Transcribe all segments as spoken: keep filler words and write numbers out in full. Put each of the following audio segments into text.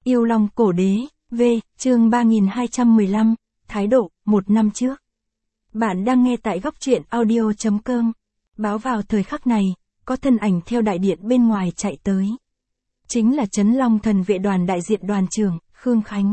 Yêu Long Cổ Đế, V, chương ba nghìn hai trăm mười lăm, Thái độ, một năm trước. Bạn đang nghe tại góc truyện audio chấm com. Báo vào thời khắc này, có thân ảnh theo đại điện bên ngoài chạy tới. Chính là Trấn Long Thần Vệ Đoàn đại diện đoàn trưởng, Khương Khánh.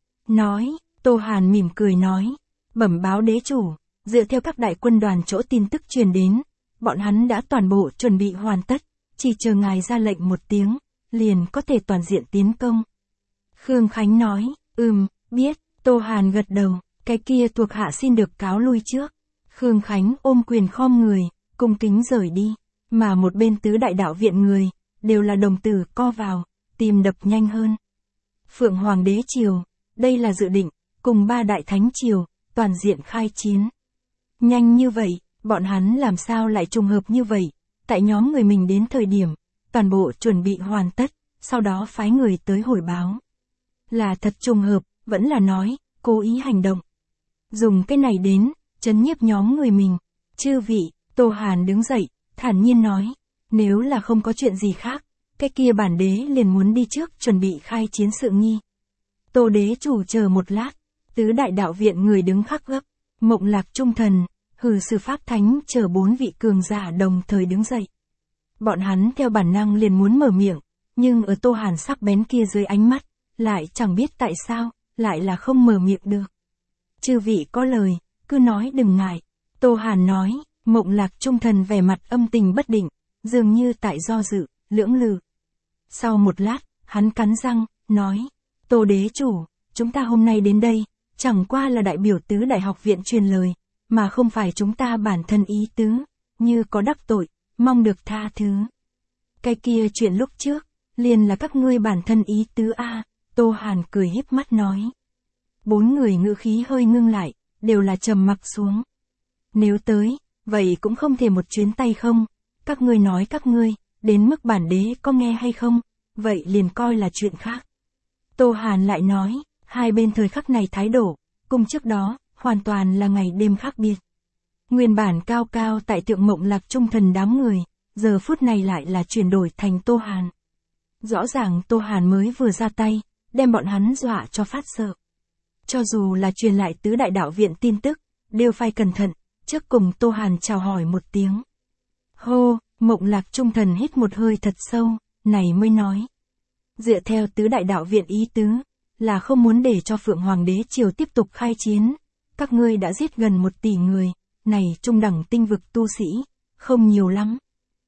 Nói, Tô Hàn mỉm cười nói, bẩm báo đế chủ, dựa theo các đại quân đoàn chỗ tin tức truyền đến, bọn hắn đã toàn bộ chuẩn bị hoàn tất, chỉ chờ ngài ra lệnh một tiếng, liền có thể toàn diện tiến công. Khương Khánh nói, ừm, biết, Tô Hàn gật đầu, cái kia thuộc hạ xin được cáo lui trước. Khương Khánh ôm quyền khom người, cung kính rời đi, mà một bên tứ đại đạo viện người, đều là đồng tử co vào, tìm đập nhanh hơn. Phượng Hoàng đế triều, đây là dự định, cùng ba đại thánh triều, toàn diện khai chiến. Nhanh như vậy, bọn hắn làm sao lại trùng hợp như vậy, tại nhóm người mình đến thời điểm, toàn bộ chuẩn bị hoàn tất, sau đó phái người tới hồi báo. Là thật trùng hợp, vẫn là nói, cố ý hành động. Dùng cái này đến, trấn nhiếp nhóm người mình. Chư vị, Tô Hàn đứng dậy, thản nhiên nói, nếu là không có chuyện gì khác, cái kia bản đế liền muốn đi trước chuẩn bị khai chiến sự nghi. Tô đế chủ chờ một lát, tứ đại đạo viện người đứng khắc gấp, Mộng Lạc Trung Thần, Hừ Sư Pháp Thánh chờ bốn vị cường giả đồng thời đứng dậy. Bọn hắn theo bản năng liền muốn mở miệng, nhưng ở Tô Hàn sắc bén kia dưới ánh mắt, lại chẳng biết tại sao, lại là không mở miệng được. Chư vị có lời, cứ nói đừng ngại. Tô Hàn nói, Mộng Lạc Trung Thần vẻ mặt âm tình bất định, dường như tại do dự, lưỡng lự. Sau một lát, hắn cắn răng, nói, Tô đế chủ, chúng ta hôm nay đến đây, chẳng qua là đại biểu tứ đại học viện truyền lời, mà không phải chúng ta bản thân ý tứ, như có đắc tội, mong được tha thứ. Cái kia chuyện lúc trước, liền là các ngươi bản thân ý tứ a. Tô Hàn cười híp mắt nói. Bốn người ngữ khí hơi ngưng lại, đều là trầm mặc xuống. Nếu tới, vậy cũng không thể một chuyến tay không, các ngươi nói các ngươi, đến mức bản đế có nghe hay không, vậy liền coi là chuyện khác. Tô Hàn lại nói, hai bên thời khắc này thái độ, cùng trước đó, hoàn toàn là ngày đêm khác biệt. Nguyên bản cao cao tại tượng Mộng Lạc Trung Thần đám người, giờ phút này lại là chuyển đổi thành Tô Hàn. Rõ ràng Tô Hàn mới vừa ra tay, đem bọn hắn dọa cho phát sợ. Cho dù là truyền lại tứ đại đạo viện tin tức, đều phải cẩn thận, trước cùng Tô Hàn chào hỏi một tiếng. Hô, Mộng Lạc Trung Thần hít một hơi thật sâu, này mới nói. Dựa theo tứ đại đạo viện ý tứ, là không muốn để cho Phượng Hoàng đế triều tiếp tục khai chiến. Các ngươi đã giết gần một tỷ người, này trung đẳng tinh vực tu sĩ, không nhiều lắm.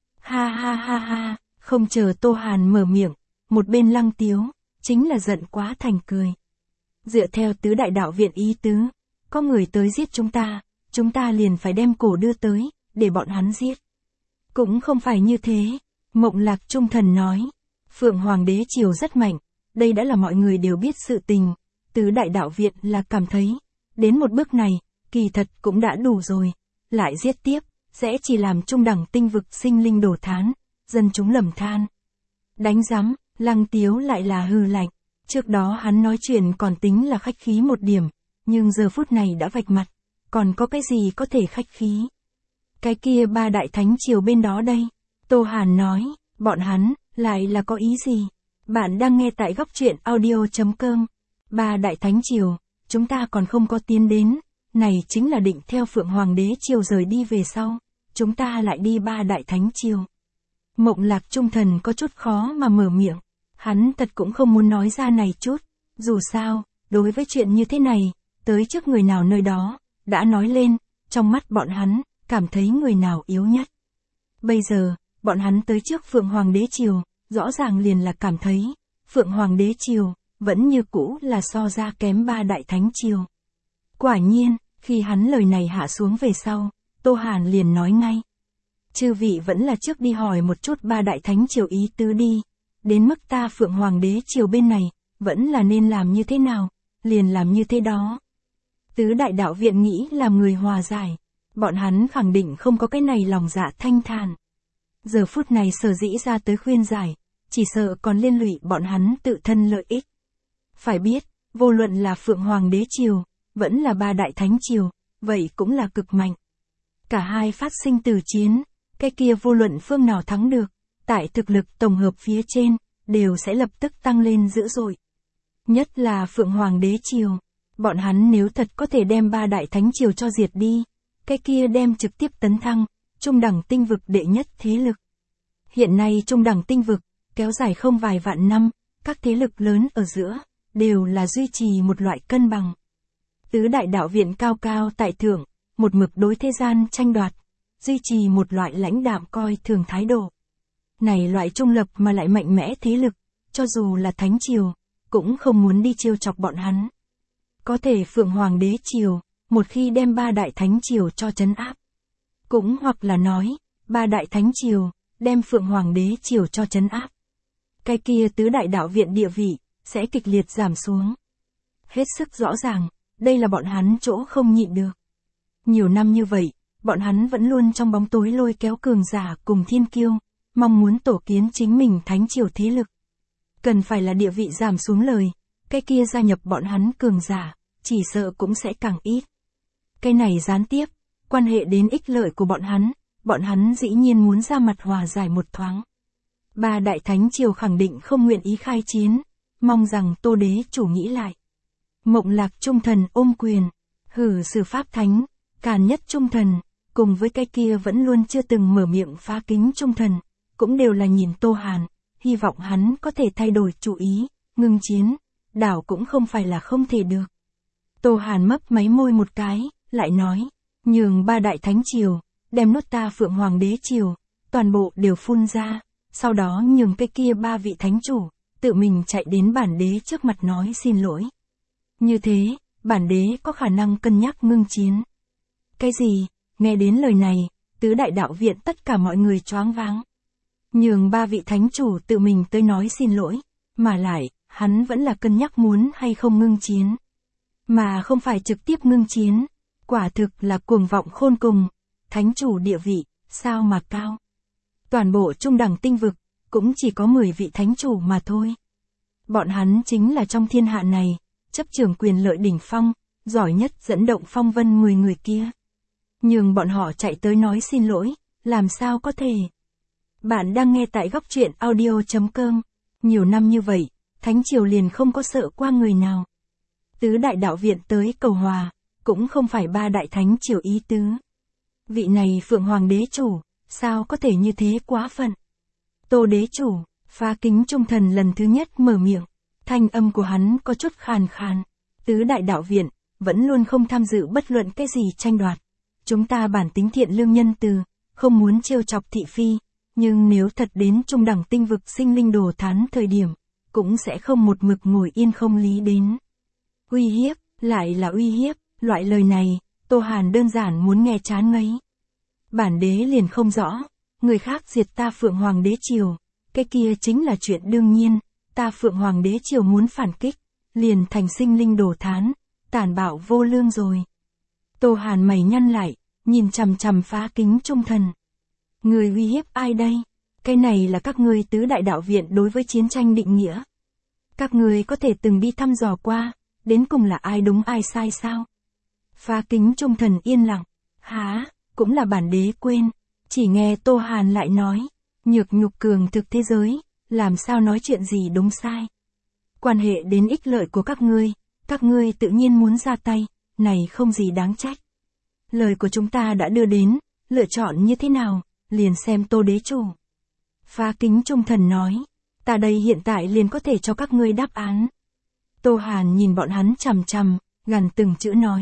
Ha ha ha ha, không chờ Tô Hàn mở miệng, một bên Lăng Tiếu, chính là giận quá thành cười. Dựa theo tứ đại đạo viện ý tứ, có người tới giết chúng ta, chúng ta liền phải đem cổ đưa tới, để bọn hắn giết. Cũng không phải như thế, Mộng Lạc Trung Thần nói, Phượng Hoàng đế triều rất mạnh, đây đã là mọi người đều biết sự tình, tứ đại đạo viện là cảm thấy, đến một bước này, kỳ thật cũng đã đủ rồi, lại giết tiếp, sẽ chỉ làm trung đẳng tinh vực sinh linh đổ thán, dân chúng lầm than. Đánh rắm, Lăng Tiếu lại là hừ lạnh, trước đó hắn nói chuyện còn tính là khách khí một điểm, nhưng giờ phút này đã vạch mặt, còn có cái gì có thể khách khí. Cái kia ba đại thánh triều bên đó đây, Tô Hàn nói, bọn hắn, lại là có ý gì? Bạn đang nghe tại góc truyện audio chấm com. Ba đại thánh triều, chúng ta còn không có tiến đến, này chính là định theo Phượng Hoàng đế triều rời đi về sau, chúng ta lại đi ba đại thánh triều. Mộng Lạc Trung Thần có chút khó mà mở miệng, hắn thật cũng không muốn nói ra này chút, dù sao, đối với chuyện như thế này, tới trước người nào nơi đó, đã nói lên, trong mắt bọn hắn, cảm thấy người nào yếu nhất. Bây giờ, bọn hắn tới trước Phượng Hoàng đế triều, rõ ràng liền là cảm thấy, Phượng Hoàng đế triều, vẫn như cũ là so ra kém ba đại thánh triều. Quả nhiên, khi hắn lời này hạ xuống về sau, Tô Hàn liền nói ngay. Chư vị vẫn là trước đi hỏi một chút ba đại thánh triều ý tứ đi, đến mức ta Phượng Hoàng đế triều bên này, vẫn là nên làm như thế nào, liền làm như thế đó. Tứ đại đạo viện nghĩ làm người hòa giải, bọn hắn khẳng định không có cái này lòng dạ thanh thản. Giờ phút này sở dĩ ra tới khuyên giải, chỉ sợ còn liên lụy bọn hắn tự thân lợi ích. Phải biết, vô luận là Phượng Hoàng đế triều, vẫn là ba đại thánh triều, vậy cũng là cực mạnh. Cả hai phát sinh từ chiến, cái kia vô luận phương nào thắng được, tại thực lực tổng hợp phía trên, đều sẽ lập tức tăng lên dữ dội. Nhất là Phượng Hoàng đế triều. Bọn hắn nếu thật có thể đem ba đại thánh triều cho diệt đi, cái kia đem trực tiếp tấn thăng, trung đẳng tinh vực đệ nhất thế lực. Hiện nay trung đẳng tinh vực, kéo dài không vài vạn năm, các thế lực lớn ở giữa, đều là duy trì một loại cân bằng. Tứ đại đạo viện cao cao tại thượng, một mực đối thế gian tranh đoạt, duy trì một loại lãnh đạm coi thường thái độ. Này loại trung lập mà lại mạnh mẽ thế lực, cho dù là thánh triều, cũng không muốn đi trêu chọc bọn hắn. Có thể Phượng Hoàng đế triều, một khi đem ba đại thánh triều cho trấn áp. Cũng hoặc là nói, ba đại thánh triều, đem Phượng Hoàng đế triều cho trấn áp. Cái kia tứ đại đạo viện địa vị, sẽ kịch liệt giảm xuống. Hết sức rõ ràng, đây là bọn hắn chỗ không nhịn được. Nhiều năm như vậy, bọn hắn vẫn luôn trong bóng tối lôi kéo cường giả cùng thiên kiêu, mong muốn tổ kiến chính mình thánh triều thế lực. Cần phải là địa vị giảm xuống lời, cái kia gia nhập bọn hắn cường giả, chỉ sợ cũng sẽ càng ít. Cái này gián tiếp, quan hệ đến ích lợi của bọn hắn, bọn hắn dĩ nhiên muốn ra mặt hòa giải một thoáng. Ba đại thánh triều khẳng định không nguyện ý khai chiến, mong rằng Tô đế chủ nghĩ lại. Mộng Lạc Trung Thần ôm quyền, hử sử Pháp Thánh, Càn Nhất Trung Thần, cùng với cái kia vẫn luôn chưa từng mở miệng Phá Kính Trung Thần, cũng đều là nhìn Tô Hàn, hy vọng hắn có thể thay đổi chủ ý, ngưng chiến, đảo cũng không phải là không thể được. Tô Hàn mấp máy môi một cái, lại nói, nhường ba đại thánh triều, đem nốt ta Phượng Hoàng đế triều, toàn bộ đều phun ra, sau đó nhường cái kia ba vị thánh chủ, tự mình chạy đến bản đế trước mặt nói xin lỗi. Như thế, bản đế có khả năng cân nhắc ngưng chiến. Cái gì? Nghe đến lời này, tứ đại đạo viện tất cả mọi người choáng váng. Nhường ba vị thánh chủ tự mình tới nói xin lỗi, mà lại, hắn vẫn là cân nhắc muốn hay không ngưng chiến. Mà không phải trực tiếp ngưng chiến, quả thực là cuồng vọng khôn cùng, thánh chủ địa vị, sao mà cao. Toàn bộ trung đẳng tinh vực, cũng chỉ có mười vị thánh chủ mà thôi. Bọn hắn chính là trong thiên hạ này, chấp trưởng quyền lợi đỉnh phong, giỏi nhất dẫn động phong vân mười người kia. Nhưng bọn họ chạy tới nói xin lỗi, làm sao có thể. Bạn đang nghe tại góc truyện audio chấm com. Nhiều năm như vậy, thánh triều liền không có sợ qua người nào. Tứ đại đạo viện tới cầu hòa, cũng không phải ba đại thánh triều ý tứ. Vị này Phượng Hoàng đế chủ, sao có thể như thế quá phận. Tô đế chủ, Phá Kính Trung Thần lần thứ nhất mở miệng, thanh âm của hắn có chút khàn khàn. Tứ đại đạo viện, vẫn luôn không tham dự bất luận cái gì tranh đoạt. Chúng ta bản tính thiện lương nhân từ, không muốn trêu chọc thị phi, nhưng nếu thật đến trung đẳng tinh vực sinh linh đồ thán thời điểm, cũng sẽ không một mực ngồi yên không lý đến. Uy hiếp, lại là uy hiếp, loại lời này, Tô Hàn đơn giản muốn nghe chán ngấy. Bản đế liền không rõ, người khác diệt ta Phượng Hoàng đế triều, cái kia chính là chuyện đương nhiên, ta Phượng Hoàng đế triều muốn phản kích, liền thành sinh linh đồ thán, tàn bạo vô lương rồi. Tô Hàn mày nhăn lại, nhìn chằm chằm Phá Kính Trung Thần. Người uy hiếp ai đây? Cái này là các ngươi tứ đại đạo viện đối với chiến tranh định nghĩa. Các ngươi có thể từng đi thăm dò qua, đến cùng là ai đúng ai sai sao? Phá Kính Trung Thần yên lặng, há, cũng là bản đế quên, chỉ nghe Tô Hàn lại nói, nhược nhục cường thực thế giới, làm sao nói chuyện gì đúng sai. Quan hệ đến ích lợi của các ngươi, các ngươi tự nhiên muốn ra tay, này không gì đáng trách. Lời của chúng ta đã đưa đến, lựa chọn như thế nào, liền xem Tô đế chủ. Phá Kính Trung Thần nói, ta đây hiện tại liền có thể cho các ngươi đáp án. Tô Hàn nhìn bọn hắn chằm chằm, gần từng chữ nói.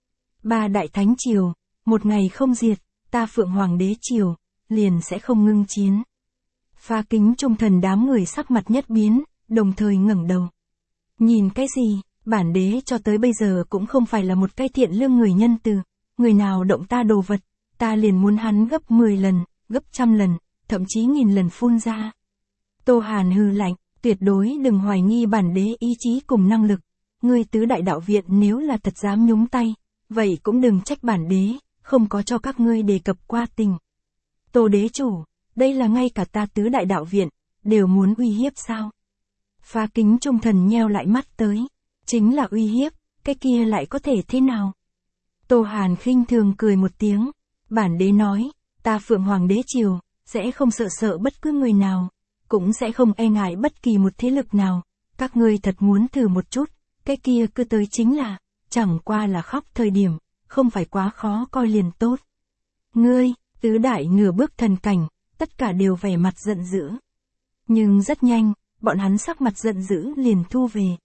Ba đại thánh triều, một ngày không diệt, ta Phượng Hoàng đế triều, liền sẽ không ngưng chiến. Phá Kính Trung Thần đám người sắc mặt nhất biến, đồng thời ngẩng đầu. Nhìn cái gì, bản đế cho tới bây giờ cũng không phải là một cái thiện lương người nhân từ, người nào động ta đồ vật, ta liền muốn hắn gấp mười lần, gấp trăm lần, thậm chí nghìn lần phun ra. Tô Hàn hừ lạnh, tuyệt đối đừng hoài nghi bản đế ý chí cùng năng lực, ngươi tứ đại đạo viện nếu là thật dám nhúng tay, vậy cũng đừng trách bản đế, không có cho các ngươi đề cập qua tình. Tô đế chủ, đây là ngay cả ta tứ đại đạo viện, đều muốn uy hiếp sao? Phá Kính Trung Thần nheo lại mắt tới, chính là uy hiếp, cái kia lại có thể thế nào? Tô Hàn khinh thường cười một tiếng, bản đế nói, ta Phượng Hoàng đế triều, sẽ không sợ sợ bất cứ người nào, cũng sẽ không e ngại bất kỳ một thế lực nào, các ngươi thật muốn thử một chút, cái kia cứ tới chính là, chẳng qua là khóc thời điểm, không phải quá khó coi liền tốt. Ngươi, tứ đại nửa bước thần cảnh, tất cả đều vẻ mặt giận dữ. Nhưng rất nhanh, bọn hắn sắc mặt giận dữ liền thu về.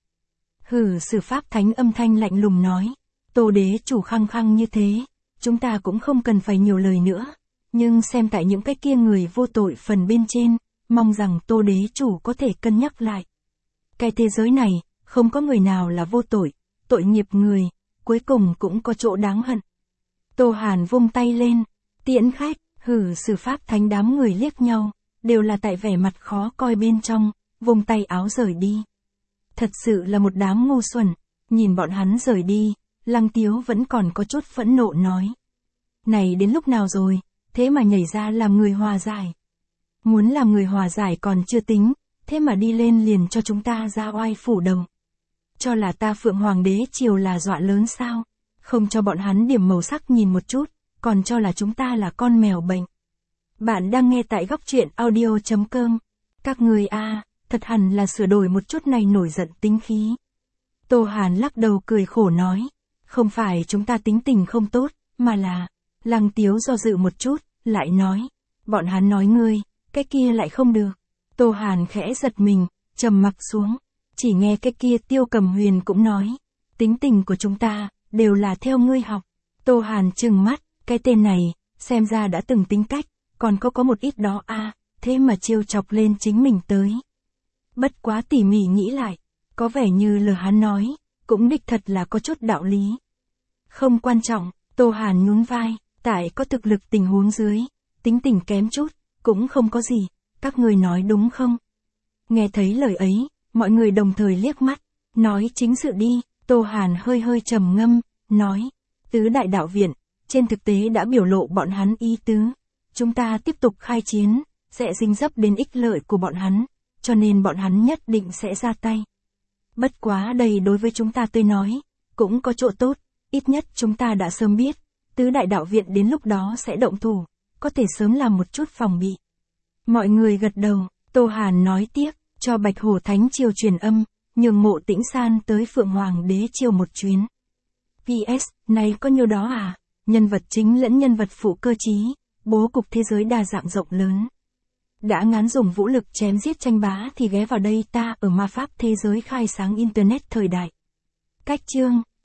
Hử, Sử Pháp Thánh âm thanh lạnh lùng nói, Tô đế chủ khăng khăng như thế, chúng ta cũng không cần phải nhiều lời nữa, nhưng xem tại những cái kia người vô tội phần bên trên, mong rằng Tô đế chủ có thể cân nhắc lại. Cái thế giới này, không có người nào là vô tội, tội nghiệp người, cuối cùng cũng có chỗ đáng hận. Tô Hàn vung tay lên, tiễn khách, hử, Sử Pháp Thánh đám người liếc nhau, đều là tại vẻ mặt khó coi bên trong, vung tay áo rời đi. Thật sự là một đám ngu xuẩn, nhìn bọn hắn rời đi, Lăng Tiếu vẫn còn có chút phẫn nộ nói. Này đến lúc nào rồi, thế mà nhảy ra làm người hòa giải. Muốn làm người hòa giải còn chưa tính, thế mà đi lên liền cho chúng ta ra oai phủ đầu. Cho là ta Phượng Hoàng đế triều là dọa lớn sao, không cho bọn hắn điểm màu sắc nhìn một chút, còn cho là chúng ta là con mèo bệnh. Bạn đang nghe tại góc truyện audio chấm com. Các người a, à, thật hẳn là sửa đổi một chút này nổi giận tính khí. Tô Hàn lắc đầu cười khổ nói, không phải chúng ta tính tình không tốt, mà là, Lăng Tiếu do dự một chút, lại nói, bọn hắn nói ngươi, cái kia lại không được. Tô Hàn khẽ giật mình, trầm mặc xuống, chỉ nghe cái kia Tiêu Cầm Huyền cũng nói, tính tình của chúng ta, đều là theo ngươi học. Tô Hàn trừng mắt, cái tên này, xem ra đã từng tính cách, còn có có một ít đó a, à, thế mà trêu chọc lên chính mình tới. Bất quá tỉ mỉ nghĩ lại, có vẻ như lời hắn nói, cũng đích thật là có chút đạo lý. Không quan trọng, Tô Hàn nhún vai, tại có thực lực tình huống dưới, tính tình kém chút, cũng không có gì, các người nói đúng không? Nghe thấy lời ấy, mọi người đồng thời liếc mắt, nói chính sự đi, Tô Hàn hơi hơi trầm ngâm, nói, tứ đại đạo viện, trên thực tế đã biểu lộ bọn hắn ý tứ, chúng ta tiếp tục khai chiến, sẽ dính dấp đến ích lợi của bọn hắn, cho nên bọn hắn nhất định sẽ ra tay. Bất quá đây đối với chúng ta tôi nói, cũng có chỗ tốt, ít nhất chúng ta đã sớm biết, tứ đại đạo viện đến lúc đó sẽ động thủ, có thể sớm làm một chút phòng bị. Mọi người gật đầu, Tô Hàn nói tiếp, cho Bạch Hổ Thánh Triều truyền âm, nhường Mộ Tĩnh San tới Phượng Hoàng đế triều một chuyến. pê ét, này có nhiêu đó à, nhân vật chính lẫn nhân vật phụ cơ trí, bố cục thế giới đa dạng rộng lớn. Đã ngán dùng vũ lực chém giết tranh bá thì ghé vào đây ta ở ma pháp thế giới khai sáng internet thời đại. Cách chương